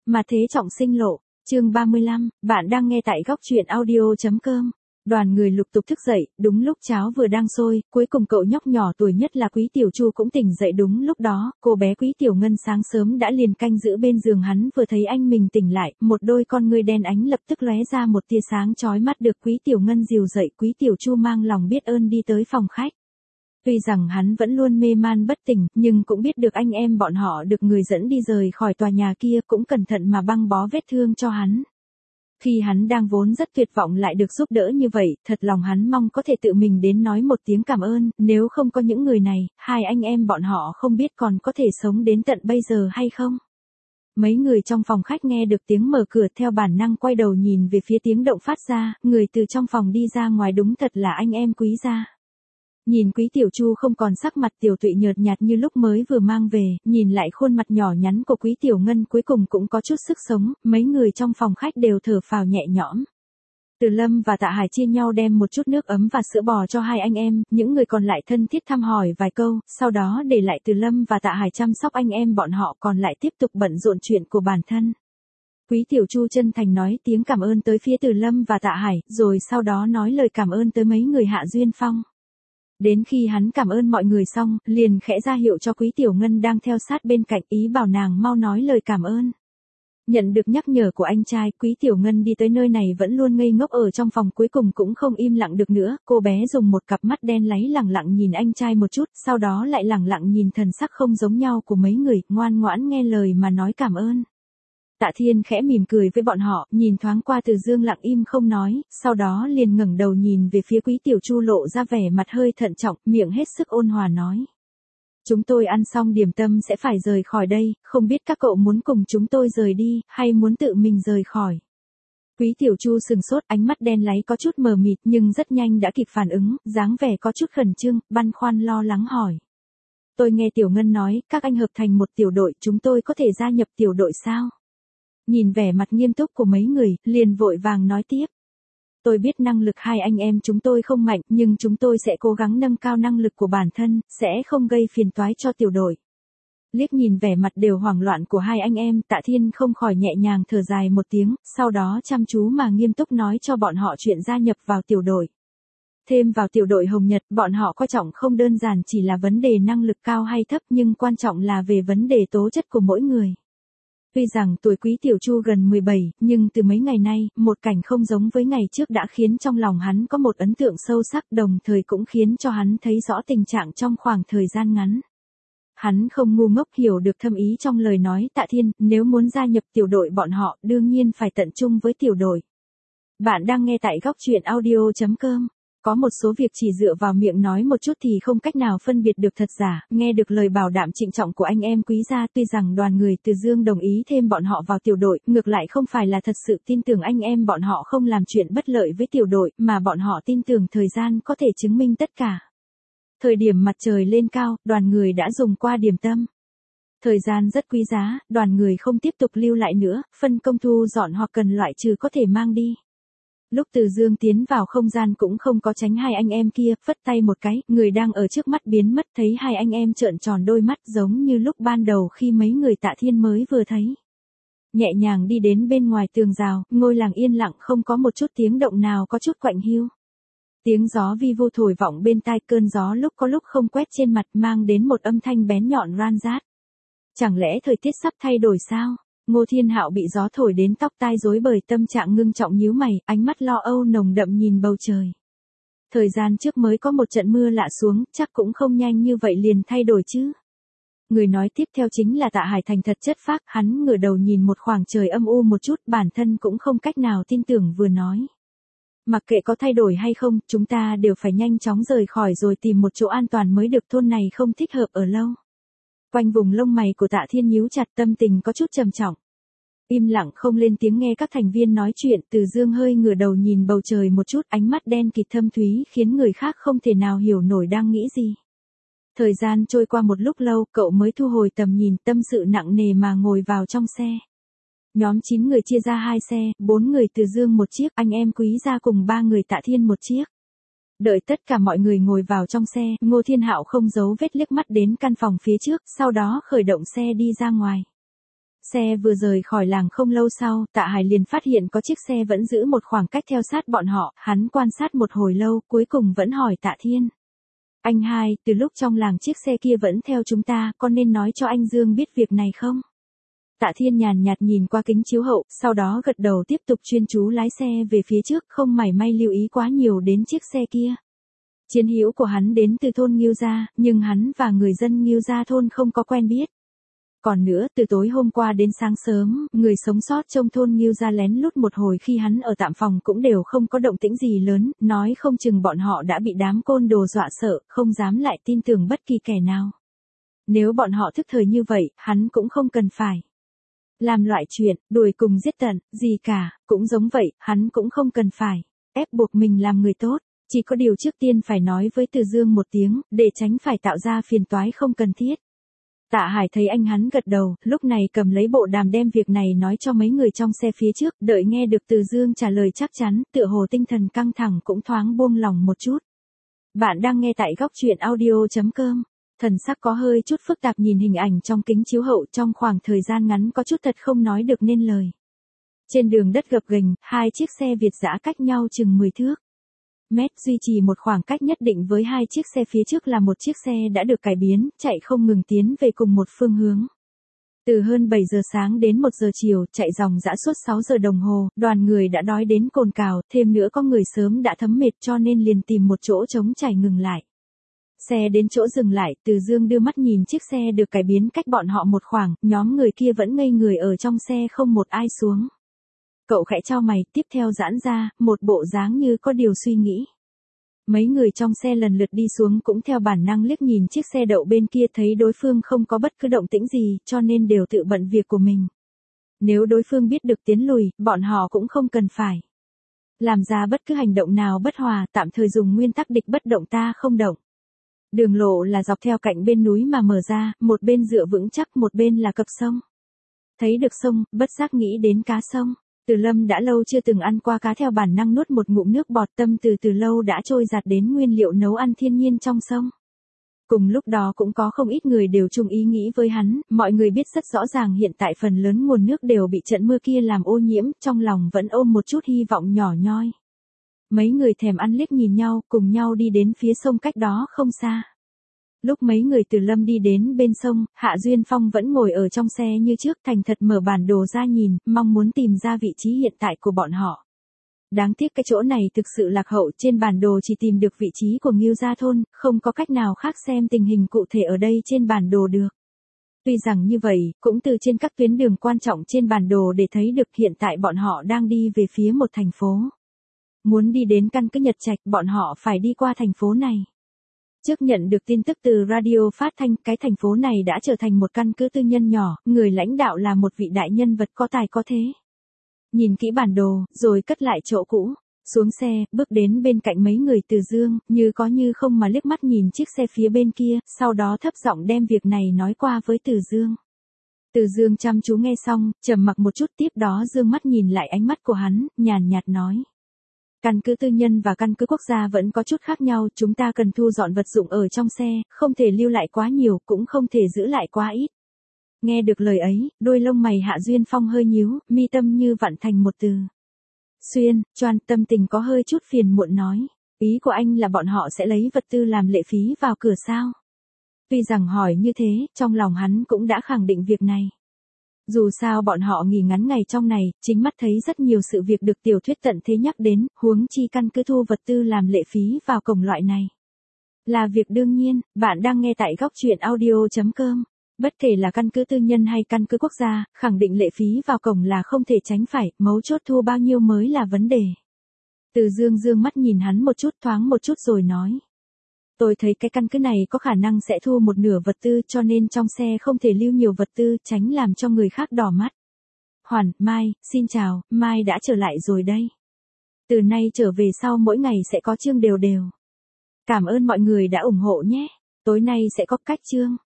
Mà thế trọng sinh lộ, chương 35, bạn đang nghe tại góc truyện audio.com. Đoàn người lục tục thức dậy, đúng lúc cháo vừa đang sôi, cuối cùng cậu nhóc nhỏ tuổi nhất là Quý Tiểu Chu cũng tỉnh dậy đúng lúc đó, cô bé Quý Tiểu Ngân sáng sớm đã liền canh giữ bên giường hắn vừa thấy anh mình tỉnh lại, một đôi con ngươi đen ánh lập tức lóe ra một tia sáng chói mắt được Quý Tiểu Ngân dìu dậy. Quý Tiểu Chu mang lòng biết ơn đi tới phòng khách. Tuy rằng hắn vẫn luôn mê man bất tỉnh, nhưng cũng biết được anh em bọn họ được người dẫn đi rời khỏi tòa nhà kia cũng cẩn thận mà băng bó vết thương cho hắn. Khi hắn đang vốn rất tuyệt vọng lại được giúp đỡ như vậy, thật lòng hắn mong có thể tự mình đến nói một tiếng cảm ơn, nếu không có những người này, hai anh em bọn họ không biết còn có thể sống đến tận bây giờ hay không. Mấy người trong phòng khách nghe được tiếng mở cửa theo bản năng quay đầu nhìn về phía tiếng động phát ra, người từ trong phòng đi ra ngoài đúng thật là anh em Quý gia. Nhìn Quý Tiểu Chu không còn sắc mặt tiểu tụy nhợt nhạt như lúc mới vừa mang về, nhìn lại khuôn mặt nhỏ nhắn của Quý Tiểu Ngân cuối cùng cũng có chút sức sống, mấy người trong phòng khách đều thở phào nhẹ nhõm. Từ Lâm và Tạ Hải chia nhau đem một chút nước ấm và sữa bò cho hai anh em, những người còn lại thân thiết thăm hỏi vài câu, sau đó để lại Từ Lâm và Tạ Hải chăm sóc anh em bọn họ còn lại tiếp tục bận rộn chuyện của bản thân. Quý Tiểu Chu chân thành nói tiếng cảm ơn tới phía Từ Lâm và Tạ Hải, rồi sau đó nói lời cảm ơn tới mấy người Hạ Duyên Phong. Đến khi hắn cảm ơn mọi người xong, liền khẽ ra hiệu cho Quý Tiểu Ngân đang theo sát bên cạnh ý bảo nàng mau nói lời cảm ơn. Nhận được nhắc nhở của anh trai, Quý Tiểu Ngân đi tới nơi này vẫn luôn ngây ngốc ở trong phòng cuối cùng cũng không im lặng được nữa, cô bé dùng một cặp mắt đen láy lẳng lặng nhìn anh trai một chút, sau đó lại lẳng lặng nhìn thần sắc không giống nhau của mấy người, ngoan ngoãn nghe lời mà nói cảm ơn. Tạ Thiên khẽ mỉm cười với bọn họ, nhìn thoáng qua Từ Dương lặng im không nói, sau đó liền ngẩng đầu nhìn về phía Quý Tiểu Chu lộ ra vẻ mặt hơi thận trọng, miệng hết sức ôn hòa nói. Chúng tôi ăn xong điểm tâm sẽ phải rời khỏi đây, không biết các cậu muốn cùng chúng tôi rời đi, hay muốn tự mình rời khỏi. Quý Tiểu Chu sừng sốt, ánh mắt đen láy có chút mờ mịt nhưng rất nhanh đã kịp phản ứng, dáng vẻ có chút khẩn trương, băn khoăn lo lắng hỏi. Tôi nghe Tiểu Ngân nói, các anh hợp thành một tiểu đội, chúng tôi có thể gia nhập tiểu đội sao? Nhìn vẻ mặt nghiêm túc của mấy người, liền vội vàng nói tiếp. Tôi biết năng lực hai anh em chúng tôi không mạnh, nhưng chúng tôi sẽ cố gắng nâng cao năng lực của bản thân, sẽ không gây phiền toái cho tiểu đội. Liếc nhìn vẻ mặt đều hoảng loạn của hai anh em, Tạ Thiên không khỏi nhẹ nhàng thở dài một tiếng, sau đó chăm chú mà nghiêm túc nói cho bọn họ chuyện gia nhập vào tiểu đội. Thêm vào tiểu đội Hồng Nhật, bọn họ coi trọng không đơn giản chỉ là vấn đề năng lực cao hay thấp nhưng quan trọng là về vấn đề tố chất của mỗi người. Tuy rằng tuổi Quý Tiểu Chu gần 17, nhưng từ mấy ngày nay, một cảnh không giống với ngày trước đã khiến trong lòng hắn có một ấn tượng sâu sắc, đồng thời cũng khiến cho hắn thấy rõ tình trạng trong khoảng thời gian ngắn. Hắn không ngu ngốc hiểu được thâm ý trong lời nói Tạ Thiên, nếu muốn gia nhập tiểu đội bọn họ, đương nhiên phải tận trung với tiểu đội. Bạn đang nghe tại góc truyện audio.com. Có một số việc chỉ dựa vào miệng nói một chút thì không cách nào phân biệt được thật giả, nghe được lời bảo đảm trịnh trọng của anh em Quý gia, tuy rằng đoàn người Từ Dương đồng ý thêm bọn họ vào tiểu đội, ngược lại không phải là thật sự tin tưởng anh em bọn họ không làm chuyện bất lợi với tiểu đội, mà bọn họ tin tưởng thời gian có thể chứng minh tất cả. Thời điểm mặt trời lên cao, đoàn người đã dùng qua điểm tâm. Thời gian rất quý giá, đoàn người không tiếp tục lưu lại nữa, phân công thu dọn hoặc cần loại trừ có thể mang đi. Lúc Từ Dương tiến vào không gian cũng không có tránh hai anh em kia, phất tay một cái, người đang ở trước mắt biến mất, thấy hai anh em trợn tròn đôi mắt giống như lúc ban đầu khi mấy người Tạ Thiên mới vừa thấy. Nhẹ nhàng đi đến bên ngoài tường rào, ngôi làng yên lặng không có một chút tiếng động nào có chút quạnh hiu. Tiếng gió vi vu thổi vọng bên tai, cơn gió lúc có lúc không quét trên mặt mang đến một âm thanh bén nhọn ran rát. Chẳng lẽ thời tiết sắp thay đổi sao? Ngô Thiên Hạo bị gió thổi đến tóc tai rối bời, tâm trạng ngưng trọng nhíu mày, ánh mắt lo âu nồng đậm nhìn bầu trời. Thời gian trước mới có một trận mưa lạ xuống, chắc cũng không nhanh như vậy liền thay đổi chứ. Người nói tiếp theo chính là Tạ Hải thành thật chất phác, hắn ngửa đầu nhìn một khoảng trời âm u một chút, bản thân cũng không cách nào tin tưởng vừa nói. Mặc kệ có thay đổi hay không, chúng ta đều phải nhanh chóng rời khỏi rồi tìm một chỗ an toàn mới được, thôn này không thích hợp ở lâu. Quanh vùng lông mày của Tạ Thiên nhíu chặt, tâm tình có chút trầm trọng. Im lặng không lên tiếng nghe các thành viên nói chuyện, Từ Dương hơi ngửa đầu nhìn bầu trời một chút, ánh mắt đen kịt thâm thúy khiến người khác không thể nào hiểu nổi đang nghĩ gì. Thời gian trôi qua một lúc lâu, cậu mới thu hồi tầm nhìn, tâm sự nặng nề mà ngồi vào trong xe. Nhóm 9 người chia ra 2 xe, 4 người Từ Dương một chiếc, anh em Quý gia cùng 3 người Tạ Thiên một chiếc. Đợi tất cả mọi người ngồi vào trong xe, Ngô Thiên Hạo không giấu vết liếc mắt đến căn phòng phía trước, sau đó khởi động xe đi ra ngoài. Xe vừa rời khỏi làng không lâu sau, Tạ Hải liền phát hiện có chiếc xe vẫn giữ một khoảng cách theo sát bọn họ, hắn quan sát một hồi lâu, cuối cùng vẫn hỏi Tạ Thiên. Anh hai, từ lúc trong làng chiếc xe kia vẫn theo chúng ta, con nên nói cho anh Dương biết việc này không? Tạ Thiên nhàn nhạt nhìn qua kính chiếu hậu, sau đó gật đầu tiếp tục chuyên chú lái xe về phía trước, không mảy may lưu ý quá nhiều đến chiếc xe kia. Chiến hữu của hắn đến từ thôn Ngưu Gia, nhưng hắn và người dân Ngưu Gia thôn không có quen biết. Còn nữa, từ tối hôm qua đến sáng sớm, người sống sót trong thôn Ngưu Gia lén lút một hồi khi hắn ở tạm phòng cũng đều không có động tĩnh gì lớn, nói không chừng bọn họ đã bị đám côn đồ dọa sợ, không dám lại tin tưởng bất kỳ kẻ nào. Nếu bọn họ thức thời như vậy, hắn cũng không cần phải làm loại chuyện, đuổi cùng giết tận, gì cả, cũng giống vậy, hắn cũng không cần phải ép buộc mình làm người tốt, chỉ có điều trước tiên phải nói với Từ Dương một tiếng, để tránh phải tạo ra phiền toái không cần thiết. Tạ Hải thấy anh hắn gật đầu, lúc này cầm lấy bộ đàm đem việc này nói cho mấy người trong xe phía trước, đợi nghe được Từ Dương trả lời chắc chắn, tựa hồ tinh thần căng thẳng cũng thoáng buông lòng một chút. Bạn đang nghe tại góc truyện audio.com. Thần sắc có hơi chút phức tạp nhìn hình ảnh trong kính chiếu hậu trong khoảng thời gian ngắn có chút thật không nói được nên lời. Trên đường đất gập ghềnh, hai chiếc xe Việt dã cách nhau chừng 10 thước. Mét duy trì một khoảng cách nhất định với hai chiếc xe phía trước là một chiếc xe đã được cải biến, chạy không ngừng tiến về cùng một phương hướng. Từ hơn 7 giờ sáng đến 1 giờ chiều, chạy dòng dã suốt 6 giờ đồng hồ, đoàn người đã đói đến cồn cào, thêm nữa có người sớm đã thấm mệt cho nên liền tìm một chỗ trống trải ngừng lại. Xe đến chỗ dừng lại, Từ Dương đưa mắt nhìn chiếc xe được cải biến cách bọn họ một khoảng, nhóm người kia vẫn ngây người ở trong xe không một ai xuống. Cậu khẽ chau mày, tiếp theo giãn ra, một bộ dáng như có điều suy nghĩ. Mấy người trong xe lần lượt đi xuống cũng theo bản năng liếc nhìn chiếc xe đậu bên kia thấy đối phương không có bất cứ động tĩnh gì, cho nên đều tự bận việc của mình. Nếu đối phương biết được tiến lùi, bọn họ cũng không cần phải làm ra bất cứ hành động nào bất hòa, tạm thời dùng nguyên tắc địch bất động ta không động. Đường lộ là dọc theo cạnh bên núi mà mở ra, một bên dựa vững chắc, một bên là cập sông. Thấy được sông, bất giác nghĩ đến cá sông. Từ Lâm đã lâu chưa từng ăn qua cá, theo bản năng nuốt một ngụm nước bọt, tâm từ lâu đã trôi dạt đến nguyên liệu nấu ăn thiên nhiên trong sông. Cùng lúc đó cũng có không ít người đều chung ý nghĩ với hắn, mọi người biết rất rõ ràng hiện tại phần lớn nguồn nước đều bị trận mưa kia làm ô nhiễm, trong lòng vẫn ôm một chút hy vọng nhỏ nhoi. Mấy người thèm ăn liếc nhìn nhau, cùng nhau đi đến phía sông cách đó không xa. Lúc mấy người Từ Lâm đi đến bên sông, Hạ Duyên Phong vẫn ngồi ở trong xe như trước, thành thật mở bản đồ ra nhìn, mong muốn tìm ra vị trí hiện tại của bọn họ. Đáng tiếc cái chỗ này thực sự lạc hậu, trên bản đồ chỉ tìm được vị trí của Ngưu Gia thôn, không có cách nào khác xem tình hình cụ thể ở đây trên bản đồ được. Tuy rằng như vậy, cũng từ trên các tuyến đường quan trọng trên bản đồ để thấy được hiện tại bọn họ đang đi về phía một thành phố. Muốn đi đến căn cứ Nhật Trạch, bọn họ phải đi qua thành phố này. Trước nhận được tin tức từ radio phát thanh, cái thành phố này đã trở thành một căn cứ tư nhân nhỏ, người lãnh đạo là một vị đại nhân vật có tài có thế. Nhìn kỹ bản đồ, rồi cất lại chỗ cũ, xuống xe, bước đến bên cạnh mấy người Từ Dương, như có như không mà liếc mắt nhìn chiếc xe phía bên kia, sau đó thấp giọng đem việc này nói qua với Từ Dương. Từ Dương chăm chú nghe xong, trầm mặc một chút, tiếp đó dương mắt nhìn lại ánh mắt của hắn, nhàn nhạt nói. Căn cứ tư nhân và căn cứ quốc gia vẫn có chút khác nhau, chúng ta cần thu dọn vật dụng ở trong xe, không thể lưu lại quá nhiều, cũng không thể giữ lại quá ít. Nghe được lời ấy, đôi lông mày Hạ Duyên Phong hơi nhíu, mi tâm như vặn thành một từ. Xuyên, choan, tâm tình có hơi chút phiền muộn nói. Ý của anh là bọn họ sẽ lấy vật tư làm lệ phí vào cửa sao? Tuy rằng hỏi như thế, trong lòng hắn cũng đã khẳng định việc này. Dù sao bọn họ nghỉ ngắn ngày trong này, chính mắt thấy rất nhiều sự việc được tiểu thuyết tận thế nhắc đến, huống chi căn cứ thu vật tư làm lệ phí vào cổng loại này. Là việc đương nhiên, bạn đang nghe tại góc truyện audio.com. Bất kể là căn cứ tư nhân hay căn cứ quốc gia, khẳng định lệ phí vào cổng là không thể tránh phải, mấu chốt thu bao nhiêu mới là vấn đề. Từ Dương dương mắt nhìn hắn một chút, thoáng một chút rồi nói. Tôi thấy cái căn cứ này có khả năng sẽ thu một nửa vật tư, cho nên trong xe không thể lưu nhiều vật tư, tránh làm cho người khác đỏ mắt. Hoàn, Mai, xin chào, Mai đã trở lại rồi đây. Từ nay trở về sau mỗi ngày sẽ có chương đều đều. Cảm ơn mọi người đã ủng hộ nhé. Tối nay sẽ có cách chương.